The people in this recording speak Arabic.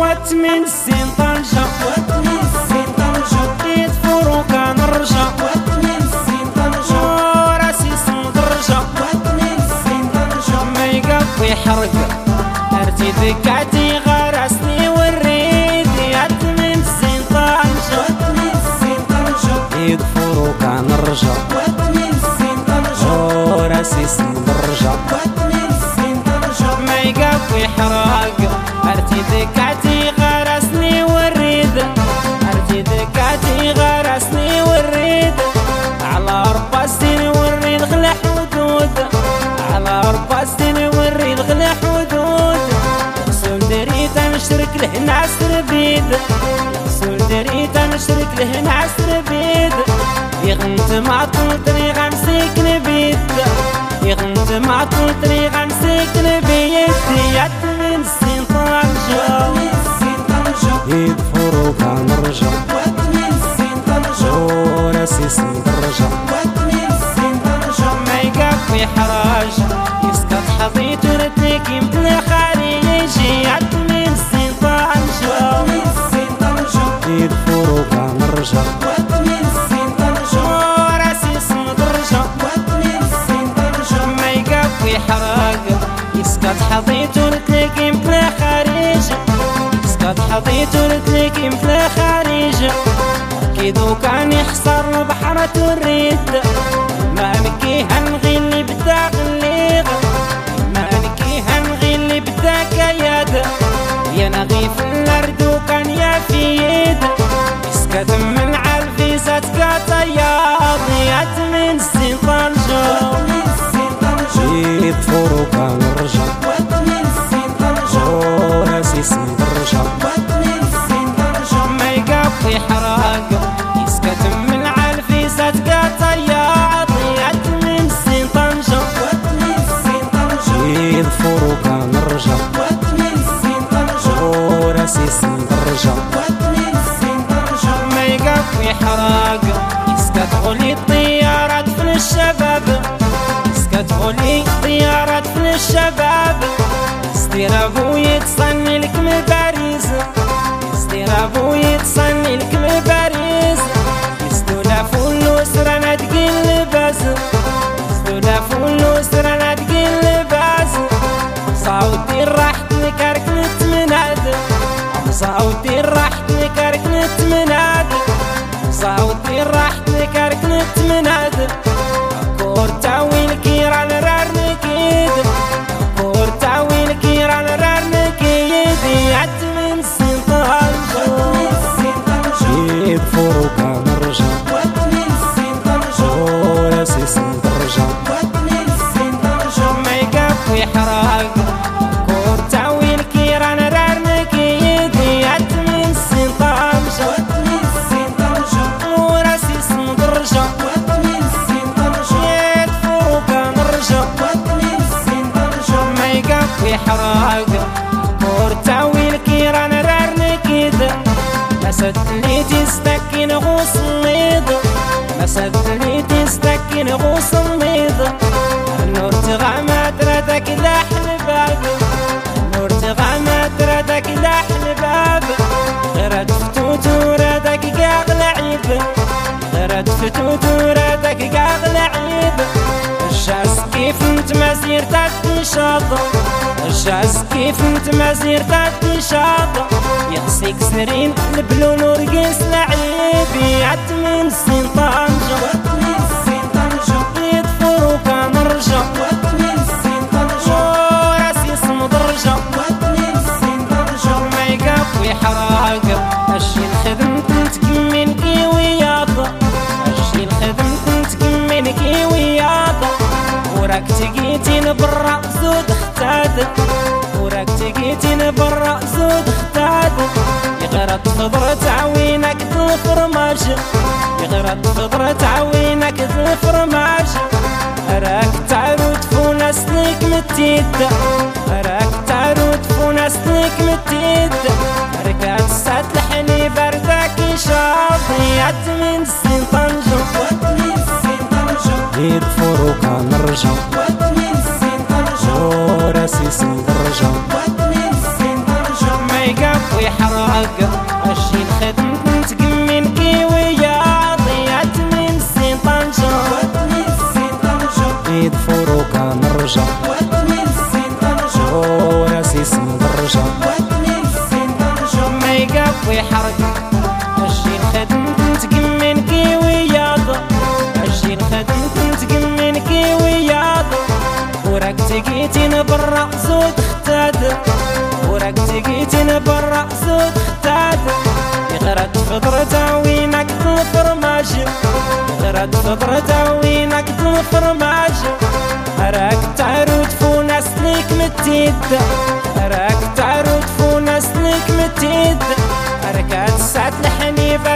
واتمن السين طنجة واتمن السين طنجة قيد فروكا نرجع واتمن السين طنجة وراسي صندرجة واتمن السين طنجة ما يقف يحرق ارتي ذكاتي غرسني والريد واتمن السين طنجة واتمن السين طنجة قيد فروكا نرجع واتمن السين طنجة وراسي صندرجة واتمن السين طنجة ما يقف يحرق ارتي ذكاتي غرسني والريد ارتي ذكاتي غرسني والريد على 4 سنين والريد غلى حدود على 4 سنين والريد غلى حدود خصو دريت نشرك لهنا عسربيد خصو دريت نشرك لهنا عسربيد يغنت معطل طريق امسك نبيد يغنت معطل طريق امسك نبيد ياتمن السين طنجة يد فروكا نرجع واتمن السين طنجة وراسي صندرجة واتمن السين طنجة ما يقف يحرج يسقط حظيت ردك يمثل خارجي ياتمن السين طنجة واتمن السين طنجة يد فروكا نرجع واتمن السين طنجة وراسي صندرجة واتمن السين طنجة ما يقف يحرج يسقط حظيت ردك يمثل خارجي قد حظيت ردك مثل خارج كيدو كان يخسر البحر تريد ما نكيها نغي اللي بدا غليغ ما نكيها نغي اللي بدا كياد يا نغي في الارض وكان يا في يد يسكت من عالفيسات كطياض ياتمن السين طنجة جيب فروكا نرجع واتمن السين طنجة وراسي صندرجة واتمن السين طنجة ما يقف يحرق يسكت من عالفيسات كطياض ياتمن السين طنجة واتمن السين طنجة جيب فروكا نرجع واتمن السين طنجة وراسي صندرجة واتمن السين طنجة ما يقف يحرق يسكت غلي الطيارات في الشباب تقولي طيارات في الشباب استيرابو يتصني لك من باريس استيرابو يتصني لك من باريس يستولا فلوس رانا تقيل لباس يستولا فلوس رانا تقيل لباس صوتي راحت لك نتمناد صوتي راحت لك نتمناد صوتي راحت لك نتمناد كورتاوي الكيران رارنكيد كورتاوي الكيران رارنكيد ياتمن السين طنجة جيب فروكا نرجع واتمن السين طنجة وراسي صندرجة واتمن السين طنجة ما يقف يحرق كورتاوي الكيران رارنكيد ياتمن السين طنجة واتمن السين طنجة وراسي صندرجة واتمن السين طنجة يحرق كورتاوي الكيران رارنكيد مسد اللي تستكين غوص النيض مسد اللي تستكين غوص النيض النور تغامات ردك لاحن باب النور تغامات ردك لاحن باب غيرت فتوت وردك قاغ لعيب غيرت فتوت وردك قاغ لعيب الشاس كيف انت مسير تنشاط الشاس كيف انت مسير تنشاط يخسيك سرين البلون ورقيس لعيب ياتمن السين طنجة واتمن السين طنجة قيد فروكا نرجع واتمن السين طنجة وراسي صندرجة واتمن السين طنجة ما يقف ويحرق اشي الخدمة تكمن كيوياض اشي الخدمة تكمن كيوياض وراك تقيتين برا زود اختاد وراك تقيتين برا زود اختاد يغرد خضرة عوينك ذو فرماج يغرد خضرة عوينك ذو فرماج راك تعرود فوناس ليك متيد راك تعرود فوناس ليك متيد ركات سات لحني بردك شاط ياتمن السين طنجة واتمن السين طنجة يد فروكا نرجع واتمن السين طنجة وراسي صندرجة واتمن السين طنجة ما يقف حراق أشي الخدم تقمن كيوية ضيعت من السين طنجة وطني السين طنجة بيد فروكا نرجع وطني السين طنجة وناسي اسم درجة وطني السين طنجة ما يقضي حرق أشي الخدم تقمن كيوية أشي الخدم تقمن كيوية وراك تقيتين برا زود اختاد وراك تقيتين برا زود اختاد يغرد فطرته وينك الفرماج يغرد فطرته وينك الفرماج راك تعرود فو ناس ليك متيد راك تعرود فو ناس ليك متيد راك تسعد الحنيفة